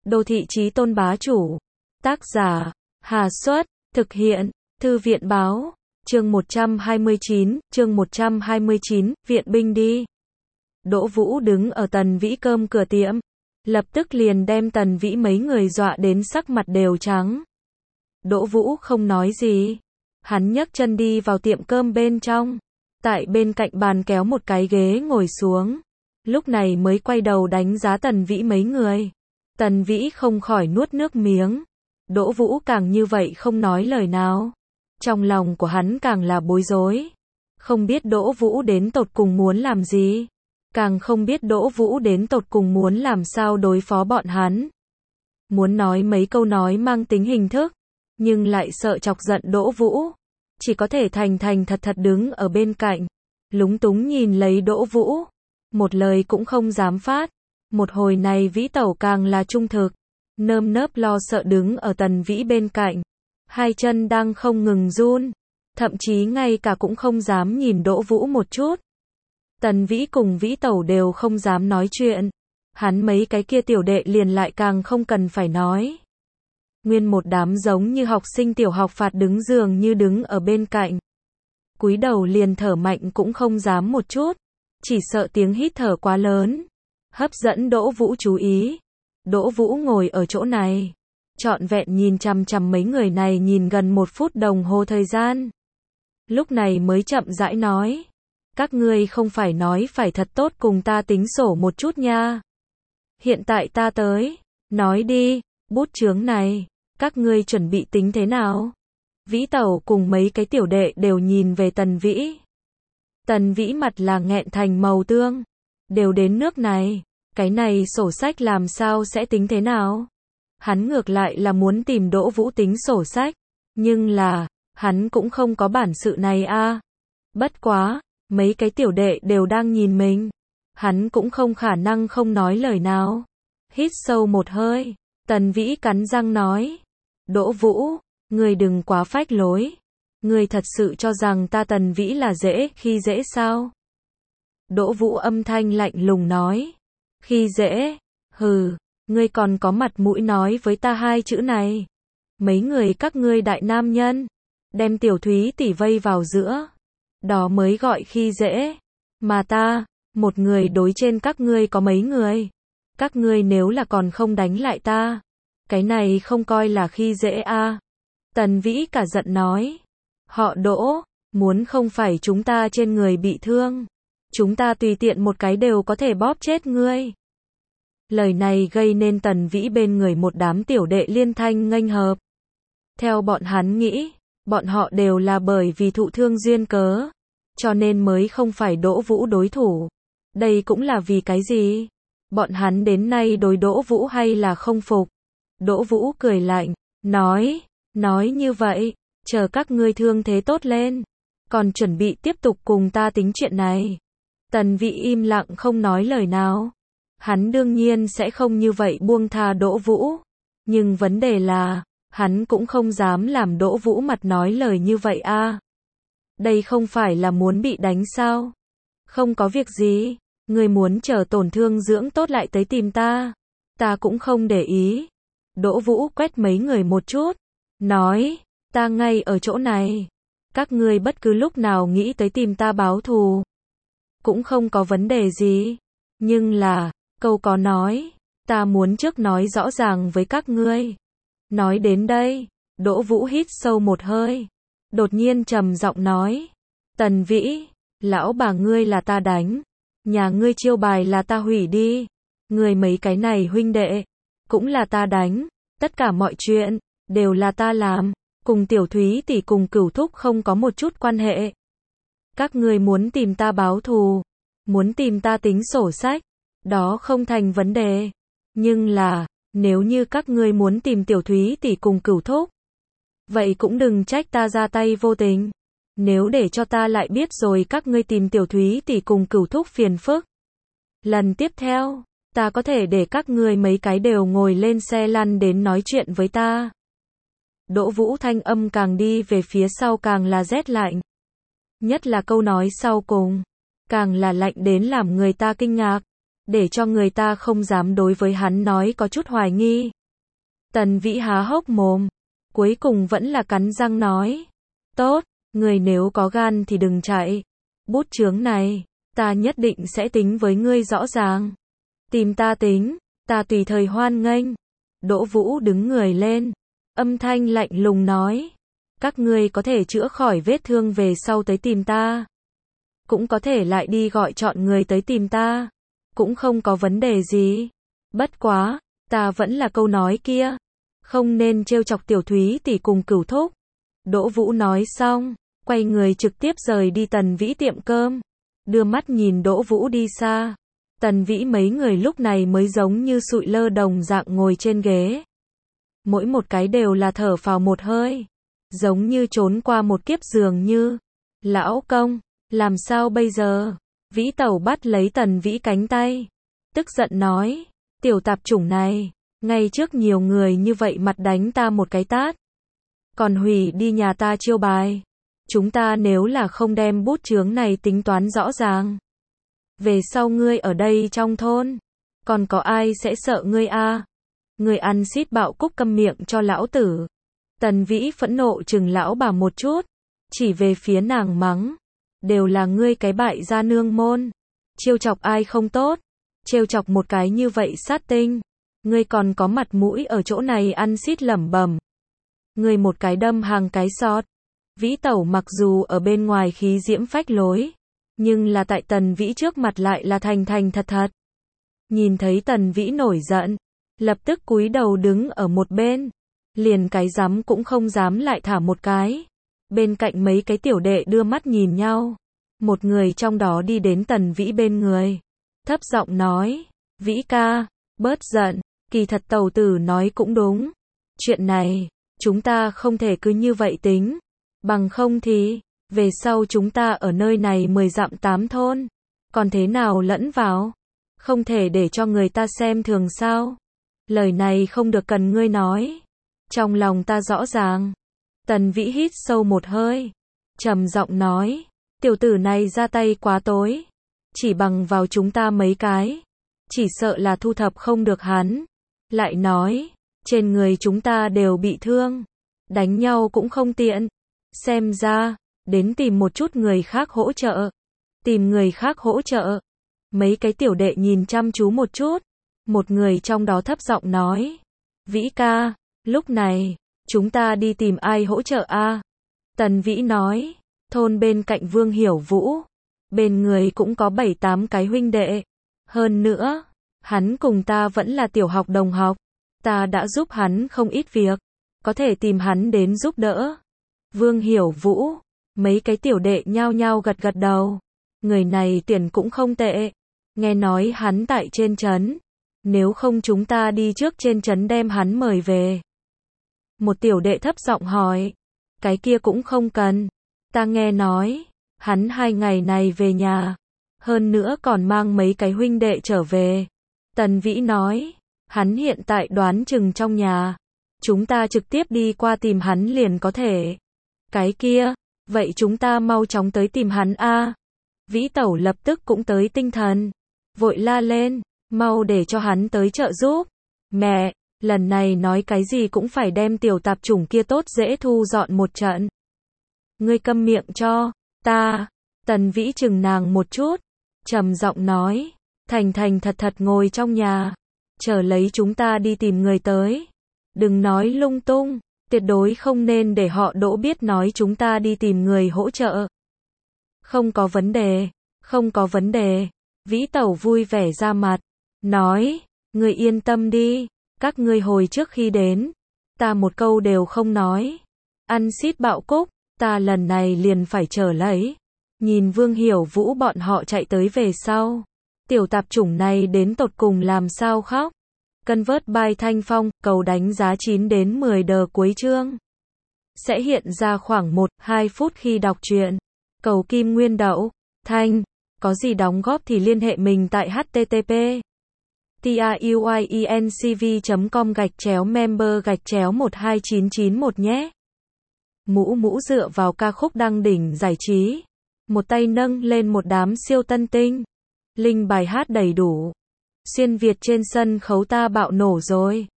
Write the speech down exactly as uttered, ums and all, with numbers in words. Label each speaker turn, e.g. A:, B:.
A: Đô thị chí tôn bá chủ. Tác giả, Hà Xuất, thực hiện, Thư viện báo, chương một trăm hai mươi chín, chương một trăm hai mươi chín, viện binh đi. Đỗ Vũ đứng ở Tần Vĩ cơm cửa tiệm, lập tức liền đem Tần Vĩ mấy người dọa đến sắc mặt đều trắng. Đỗ Vũ không nói gì, hắn nhấc chân đi vào tiệm cơm bên trong, tại bên cạnh bàn kéo một cái ghế ngồi xuống, lúc này mới quay đầu đánh giá Tần Vĩ mấy người. Tần Vĩ không khỏi nuốt nước miếng, Đỗ Vũ càng như vậy không nói lời nào. Trong lòng của hắn càng là bối rối, không biết Đỗ Vũ đến tột cùng muốn làm gì, càng không biết Đỗ Vũ đến tột cùng muốn làm sao đối phó bọn hắn. Muốn nói mấy câu nói mang tính hình thức, nhưng lại sợ chọc giận Đỗ Vũ, chỉ có thể thành thành thật thật đứng ở bên cạnh, lúng túng nhìn lấy Đỗ Vũ, một lời cũng không dám phát. Một hồi này Vĩ Tẩu càng là trung thực, nơm nớp lo sợ đứng ở Tần Vĩ bên cạnh, hai chân đang không ngừng run, thậm chí ngay cả cũng không dám nhìn Đỗ Vũ một chút. Tần Vĩ cùng Vĩ Tẩu đều không dám nói chuyện, hắn mấy cái kia tiểu đệ liền lại càng không cần phải nói. Nguyên một đám giống như học sinh tiểu học phạt đứng giường như đứng ở bên cạnh, cúi đầu liền thở mạnh cũng không dám một chút, chỉ sợ tiếng hít thở quá lớn hấp dẫn Đỗ Vũ chú ý. Đỗ Vũ ngồi ở chỗ này, trọn vẹn nhìn chằm chằm mấy người này nhìn gần một phút đồng hồ thời gian. Lúc này mới chậm rãi nói, các ngươi không phải nói phải thật tốt cùng ta tính sổ một chút nha. Hiện tại ta tới, nói đi, bút chướng này, các ngươi chuẩn bị tính thế nào? Vĩ Tẩu cùng mấy cái tiểu đệ đều nhìn về Tần Vĩ. Tần Vĩ mặt là nghẹn thành màu tương, đều đến nước này, cái này sổ sách làm sao sẽ tính thế nào? Hắn ngược lại là muốn tìm Đỗ Vũ tính sổ sách, nhưng là, hắn cũng không có bản sự này a. Bất quá, mấy cái tiểu đệ đều đang nhìn mình, hắn cũng không khả năng không nói lời nào. Hít sâu một hơi, Tần Vĩ cắn răng nói, Đỗ Vũ, ngươi đừng quá phách lối, ngươi thật sự cho rằng ta Tần Vĩ là dễ khi dễ sao? Đỗ Vũ âm thanh lạnh lùng nói, khi dễ, hừ, ngươi còn có mặt mũi nói với ta hai chữ này. Mấy người các ngươi đại nam nhân, đem Tiểu Thúy tỷ vây vào giữa, đó mới gọi khi dễ. Mà ta, một người đối trên các ngươi có mấy người, các ngươi nếu là còn không đánh lại ta, cái này không coi là khi dễ a. À. Tần Vĩ cả giận nói, họ Đỗ, muốn không phải chúng ta trên người bị thương, chúng ta tùy tiện một cái đều có thể bóp chết ngươi. Lời này gây nên Tần Vĩ bên người một đám tiểu đệ liên thanh nghênh hợp. Theo bọn hắn nghĩ, bọn họ đều là bởi vì thụ thương duyên cớ, cho nên mới không phải Đỗ Vũ đối thủ. Đây cũng là vì cái gì? Bọn hắn đến nay đối Đỗ Vũ hay là không phục? Đỗ Vũ cười lạnh, nói, nói như vậy, chờ các ngươi thương thế tốt lên, còn chuẩn bị tiếp tục cùng ta tính chuyện này. Tần Vĩ im lặng không nói lời nào. Hắn đương nhiên sẽ không như vậy buông tha Đỗ Vũ, nhưng vấn đề là, hắn cũng không dám làm Đỗ Vũ mặt nói lời như vậy a. À. Đây không phải là muốn bị đánh sao? Không có việc gì, ngươi muốn chờ tổn thương dưỡng tốt lại tới tìm ta, ta cũng không để ý. Đỗ Vũ quét mấy người một chút, nói, ta ngay ở chỗ này, các ngươi bất cứ lúc nào nghĩ tới tìm ta báo thù, cũng không có vấn đề gì, nhưng là, câu có nói, ta muốn trước nói rõ ràng với các ngươi. Nói đến đây, Đỗ Vũ hít sâu một hơi, đột nhiên trầm giọng nói, Tần Vĩ, lão bà ngươi là ta đánh, nhà ngươi chiêu bài là ta hủy đi, ngươi mấy cái này huynh đệ, cũng là ta đánh, tất cả mọi chuyện, đều là ta làm, cùng Tiểu Thúy tỷ cùng Cửu Thúc không có một chút quan hệ. Các ngươi muốn tìm ta báo thù, muốn tìm ta tính sổ sách, đó không thành vấn đề. Nhưng là, nếu như các ngươi muốn tìm Tiểu Thúy tỷ cùng Cửu Thúc, vậy cũng đừng trách ta ra tay vô tình. Nếu để cho ta lại biết rồi các ngươi tìm Tiểu Thúy tỷ cùng Cửu Thúc phiền phức, lần tiếp theo, ta có thể để các ngươi mấy cái đều ngồi lên xe lăn đến nói chuyện với ta. Đỗ Vũ thanh âm càng đi về phía sau càng là rét lạnh. Nhất là câu nói sau cùng, càng là lạnh đến làm người ta kinh ngạc, để cho người ta không dám đối với hắn nói có chút hoài nghi. Tần Vĩ há hốc mồm, cuối cùng vẫn là cắn răng nói. Tốt, người nếu có gan thì đừng chạy. Bút chướng này, ta nhất định sẽ tính với ngươi rõ ràng. Tìm ta tính, ta tùy thời hoan nghênh. Đỗ Vũ đứng người lên, âm thanh lạnh lùng nói. Các ngươi có thể chữa khỏi vết thương về sau tới tìm ta. Cũng có thể lại đi gọi chọn người tới tìm ta. Cũng không có vấn đề gì. Bất quá, ta vẫn là câu nói kia. Không nên trêu chọc Tiểu Thúy tỷ cùng Cửu thúc. Đỗ Vũ nói xong, quay người trực tiếp rời đi Tần Vĩ tiệm cơm. Đưa mắt nhìn Đỗ Vũ đi xa. Tần Vĩ mấy người lúc này mới giống như sụi lơ đồng dạng ngồi trên ghế. Mỗi một cái đều là thở phào một hơi. Giống như trốn qua một kiếp dường như. Lão công, làm sao bây giờ? Vĩ Tẩu bắt lấy Tần Vĩ cánh tay. Tức giận nói, tiểu tạp chủng này, ngay trước nhiều người như vậy mặt đánh ta một cái tát. Còn hủy đi nhà ta chiêu bài. Chúng ta nếu là không đem bút chướng này tính toán rõ ràng. Về sau ngươi ở đây trong thôn, còn có ai sẽ sợ ngươi a? À? Ngươi ăn xít bạo cúc câm miệng cho lão tử. Tần Vĩ phẫn nộ chừng lão bà một chút, chỉ về phía nàng mắng. Đều là ngươi cái bại gia nương môn. Trêu chọc ai không tốt, trêu chọc một cái như vậy sát tinh. Ngươi còn có mặt mũi ở chỗ này ăn xít lẩm bẩm. Ngươi một cái đâm hàng cái sọt. Vĩ Tẩu mặc dù ở bên ngoài khí diễm phách lối, nhưng là tại Tần Vĩ trước mặt lại là thành thành thật thật. Nhìn thấy Tần Vĩ nổi giận, lập tức cúi đầu đứng ở một bên, liền cái dám cũng không dám lại thả một cái. Bên cạnh mấy cái tiểu đệ đưa mắt nhìn nhau, một người trong đó đi đến Tần Vĩ bên người, thấp giọng nói, Vĩ ca, bớt giận, kỳ thật tẩu tử nói cũng đúng. Chuyện này, chúng ta không thể cứ như vậy tính, bằng không thì, về sau chúng ta ở nơi này mười dặm tám thôn, còn thế nào lẫn vào, không thể để cho người ta xem thường sao. Lời này không được cần ngươi nói, trong lòng ta rõ ràng. Tần Vĩ hít sâu một hơi, trầm giọng nói, tiểu tử này ra tay quá tối, chỉ bằng vào chúng ta mấy cái, chỉ sợ là thu thập không được hắn. Lại nói, trên người chúng ta đều bị thương, đánh nhau cũng không tiện, xem ra, đến tìm một chút người khác hỗ trợ. Tìm người khác hỗ trợ. Mấy cái tiểu đệ nhìn chăm chú một chút, một người trong đó thấp giọng nói, Vĩ ca, lúc này, chúng ta đi tìm ai hỗ trợ a? Tần Vĩ nói, thôn bên cạnh Vương Hiểu Vũ, bên người cũng có bảy tám cái huynh đệ. Hơn nữa, hắn cùng ta vẫn là tiểu học đồng học, ta đã giúp hắn không ít việc, có thể tìm hắn đến giúp đỡ. Vương Hiểu Vũ, mấy cái tiểu đệ nhao nhao gật gật đầu. Người này tiền cũng không tệ, nghe nói hắn tại trên trấn, nếu không chúng ta đi trước trên trấn đem hắn mời về. Một tiểu đệ thấp giọng hỏi, cái kia cũng không cần, ta nghe nói, hắn hai ngày này về nhà, hơn nữa còn mang mấy cái huynh đệ trở về. Tần Vĩ nói, hắn hiện tại đoán chừng trong nhà, chúng ta trực tiếp đi qua tìm hắn liền có thể. Cái kia, vậy chúng ta mau chóng tới tìm hắn a. Vĩ Tẩu lập tức cũng tới tinh thần, vội la lên, mau để cho hắn tới trợ giúp. Mẹ, lần này nói cái gì cũng phải đem tiểu tạp chủng kia tốt dễ thu dọn một trận. Ngươi câm miệng cho ta. Tần Vĩ chừng nàng một chút, trầm giọng nói, thành thành thật thật ngồi trong nhà, chờ lấy chúng ta đi tìm người tới. Đừng nói lung tung, tuyệt đối không nên để họ Đỗ biết nói chúng ta đi tìm người hỗ trợ. Không có vấn đề, không có vấn đề. Vĩ Tẩu vui vẻ ra mặt, nói, ngươi yên tâm đi, các ngươi hồi trước khi đến, ta một câu đều không nói. Ăn xít bạo cúc, ta lần này liền phải trở lấy. Nhìn Vương Hiểu Vũ bọn họ chạy tới về sau, tiểu tạp chủng này đến tột cùng làm sao khóc. Convert by Thanh Phong, cầu đánh giá chín đến mười đờ cuối chương. Sẽ hiện ra khoảng một đến hai phút khi đọc truyện. Cầu Kim Nguyên Đậu, Thanh, có gì đóng góp thì liên hệ mình tại http truyencv chấm com gạch chéo member gạch chéo một hai chín chín một nhé. Mũ mũ dựa vào ca khúc đăng đỉnh giải trí. Một tay nâng lên một đám siêu tân tinh. Linh bài hát đầy đủ. Xuyên Việt trên sân khấu ta bạo nổ rồi.